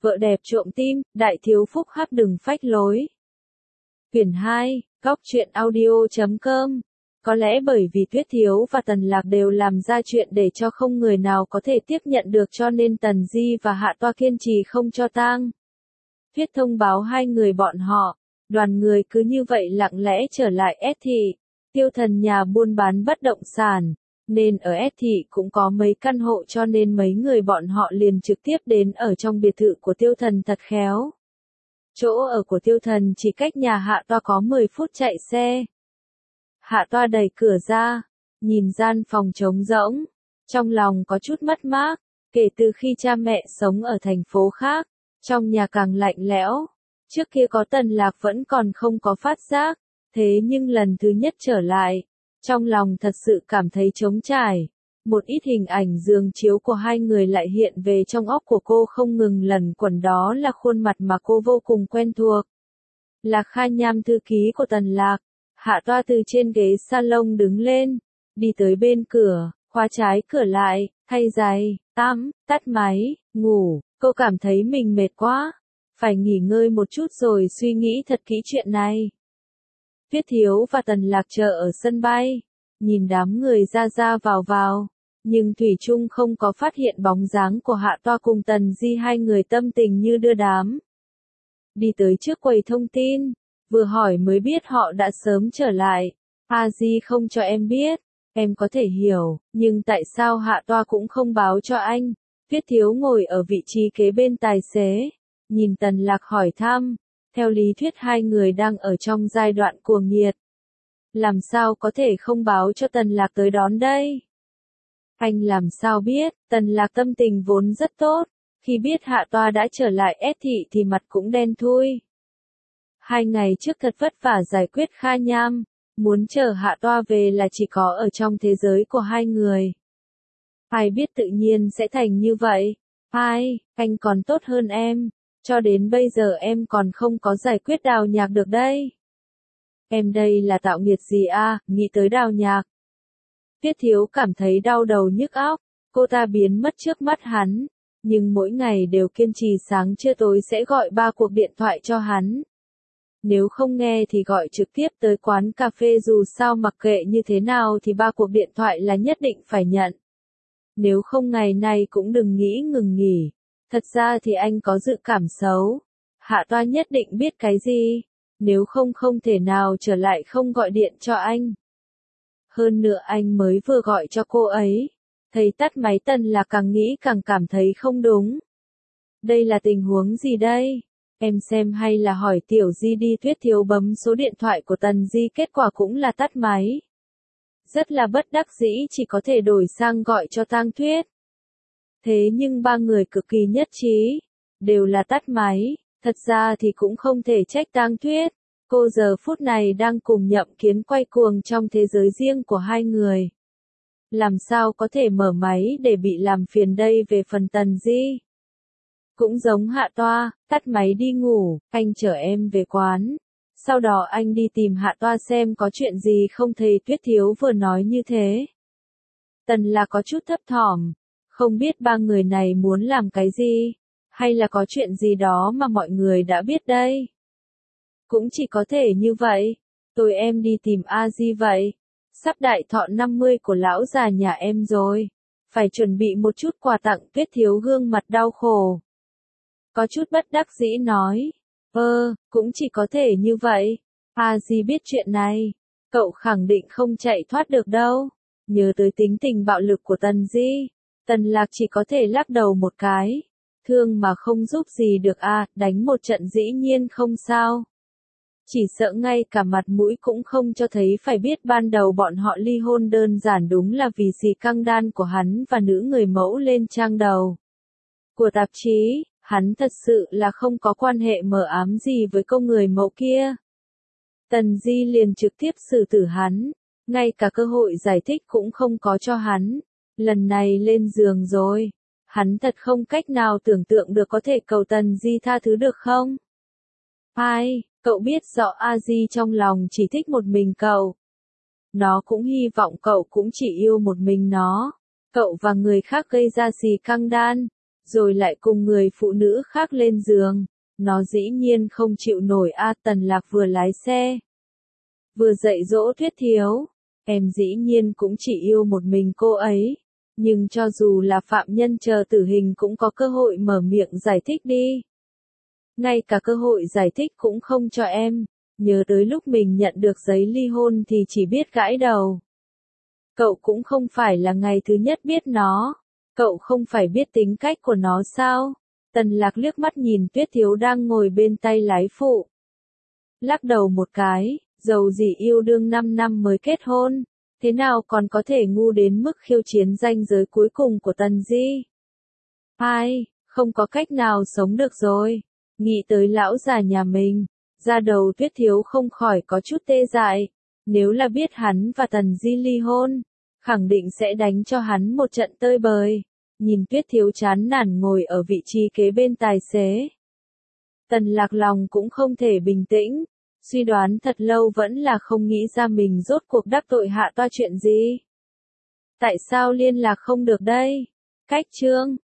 Vợ đẹp trộm tim, đại thiếu phúc hắc đừng phách lối. Quyển 2, góc truyện audio.com. Có lẽ bởi vì Tuyết Thiếu và Tần Lạc đều làm ra chuyện để cho không người nào có thể tiếp nhận được cho nên Tần Di và Hạ Toa kiên trì không cho tang. Tuyết thông báo hai người bọn họ, đoàn người cứ như vậy lặng lẽ trở lại S thị, Tiêu Thần nhà buôn bán bất động sản, nên ở S thị cũng có mấy căn hộ cho nên mấy người bọn họ liền trực tiếp đến ở trong biệt thự của Tiêu Thần thật khéo. Chỗ ở của Tiêu Thần chỉ cách nhà Hạ Toa có 10 phút chạy xe. Hạ Toa đẩy cửa ra, nhìn gian phòng trống rỗng, trong lòng có chút mất mát, kể từ khi cha mẹ sống ở thành phố khác, trong nhà càng lạnh lẽo. Trước kia có Tần Lạc vẫn còn không có phát giác, thế nhưng lần thứ nhất trở lại, trong lòng thật sự cảm thấy trống trải. Một ít hình ảnh giường chiếu của hai người lại hiện về trong óc của cô không ngừng lẩn quẩn, đó là khuôn mặt mà cô vô cùng quen thuộc. Lạc Kha Nham, thư ký của Tần Lạc. Hạ Toa từ trên ghế salon đứng lên, đi tới bên cửa, khóa trái cửa lại, thay giày, tắm, tắt máy, ngủ. Cô cảm thấy mình mệt quá, phải nghỉ ngơi một chút rồi suy nghĩ thật kỹ chuyện này. Tuyết Thiếu và Tần Lạc chờ ở sân bay, nhìn đám người ra vào, nhưng thủy chung không có phát hiện bóng dáng của Hạ Toa cùng Tần Di, hai người tâm tình như đưa đám. Đi tới trước quầy thông tin, vừa hỏi mới biết họ đã sớm trở lại. A Di không cho em biết, em có thể hiểu, nhưng tại sao Hạ Toa cũng không báo cho anh? Tuyết Thiếu ngồi ở vị trí kế bên tài xế, nhìn Tần Lạc hỏi thăm. Theo lý thuyết hai người đang ở trong giai đoạn cuồng nhiệt. Làm sao có thể không báo cho Tần Lạc tới đón đây? Anh làm sao biết? Tần Lạc tâm tình vốn rất tốt, khi biết Hạ Toa đã trở lại S thị thì mặt cũng đen thui. 2 ngày trước thật vất vả giải quyết Kha Nham, muốn chờ Hạ Toa về là chỉ có ở trong thế giới của hai người. Ai biết tự nhiên sẽ thành như vậy? Anh còn tốt hơn em, cho đến bây giờ em còn không có giải quyết Đào Nhạc được đây. Em đây là tạo nghiệt gì à, nghĩ tới Đào Nhạc. Tuyết Thiếu cảm thấy đau đầu nhức óc, cô ta biến mất trước mắt hắn, nhưng mỗi ngày đều kiên trì sáng trưa tối sẽ gọi 3 cuộc điện thoại cho hắn. Nếu không nghe thì gọi trực tiếp tới quán cà phê, dù sao mặc kệ như thế nào thì 3 cuộc điện thoại là nhất định phải nhận. Nếu không ngày nay cũng đừng nghĩ ngừng nghỉ. Thật ra thì anh có dự cảm xấu. Hạ Toa nhất định biết cái gì, nếu không không thể nào trở lại không gọi điện cho anh. Hơn nữa anh mới vừa gọi cho cô ấy. Thấy tắt máy Tần là càng nghĩ càng cảm thấy không đúng. Đây là tình huống gì đây? Em xem hay là hỏi Tiểu Di đi. Tuyết Thiếu bấm số điện thoại của Tần Di, kết quả cũng là tắt máy. Rất là bất đắc dĩ, chỉ có thể đổi sang gọi cho Tang Tuyết. Thế nhưng 3 người cực kỳ nhất trí, đều là tắt máy. Thật ra thì cũng không thể trách Tang Tuyết, cô giờ phút này đang cùng Nhậm Kiến quay cuồng trong thế giới riêng của hai người. Làm sao có thể mở máy để bị làm phiền đây? Về phần Tần Di, cũng giống Hạ Toa, tắt máy đi ngủ, anh chở em về quán. Sau đó anh đi tìm Hạ Toa xem có chuyện gì không. Thấy Tuyết Thiếu vừa nói như thế, Tần là có chút thấp thỏm, không biết 3 người này muốn làm cái gì, hay là có chuyện gì đó mà mọi người đã biết đây. Cũng chỉ có thể như vậy. Tôi em đi tìm A Di vậy. Sắp đại thọ 50 của lão già nhà em rồi, phải chuẩn bị một chút quà tặng. Tuyết Thiếu gương mặt đau khổ, có chút bất đắc dĩ nói. Cũng chỉ có thể như vậy. A Di biết chuyện này, cậu khẳng định không chạy thoát được đâu. Nhớ tới tính tình bạo lực của Tần Di, Tần Lạc chỉ có thể lắc đầu một cái. Thương mà không giúp gì được à, đánh một trận dĩ nhiên không sao. Chỉ sợ ngay cả mặt mũi cũng không cho thấy. Phải biết ban đầu bọn họ ly hôn đơn giản đúng là vì xì căng đan của hắn và nữ người mẫu lên trang đầu của tạp chí. Hắn thật sự là không có quan hệ mờ ám gì với cô người mẫu kia. Tần Di liền trực tiếp xử tử hắn, ngay cả cơ hội giải thích cũng không có cho hắn. Lần này lên giường rồi, hắn thật không cách nào tưởng tượng được có thể cầu Tần Di tha thứ được không? Cậu biết rõ A Di trong lòng chỉ thích một mình cậu. Nó cũng hy vọng cậu cũng chỉ yêu một mình nó. Cậu và người khác gây ra xì căng đan, rồi lại cùng người phụ nữ khác lên giường. Nó dĩ nhiên không chịu nổi a. Tần Lạc vừa lái xe, vừa dạy dỗ Tuyết Thiếu. Em dĩ nhiên cũng chỉ yêu một mình cô ấy. Nhưng cho dù là phạm nhân chờ tử hình cũng có cơ hội mở miệng giải thích đi. Ngay cả cơ hội giải thích cũng không cho em. Nhớ tới lúc mình nhận được giấy ly hôn thì chỉ biết gãi đầu. Cậu cũng không phải là ngày thứ nhất biết nó. Cậu không phải biết tính cách của nó sao? Tần Lạc liếc mắt nhìn Tuyết Thiếu đang ngồi bên tay lái phụ. Lắc đầu một cái, dầu gì yêu đương 5 năm mới kết hôn. Thế nào còn có thể ngu đến mức khiêu chiến ranh giới cuối cùng của Tần Di? Ai, không có cách nào sống được rồi. Nghĩ tới lão già nhà mình, da đầu Tuyết Thiếu không khỏi có chút tê dại. Nếu là biết hắn và Tần Di ly hôn, khẳng định sẽ đánh cho hắn một trận tơi bời. Nhìn Tuyết Thiếu chán nản ngồi ở vị trí kế bên tài xế. Tần Lạc lòng cũng không thể bình tĩnh, suy đoán thật lâu vẫn là không nghĩ ra mình rốt cuộc đắc tội Hạ Toa chuyện gì. Tại sao liên lạc không được đây? Cách chương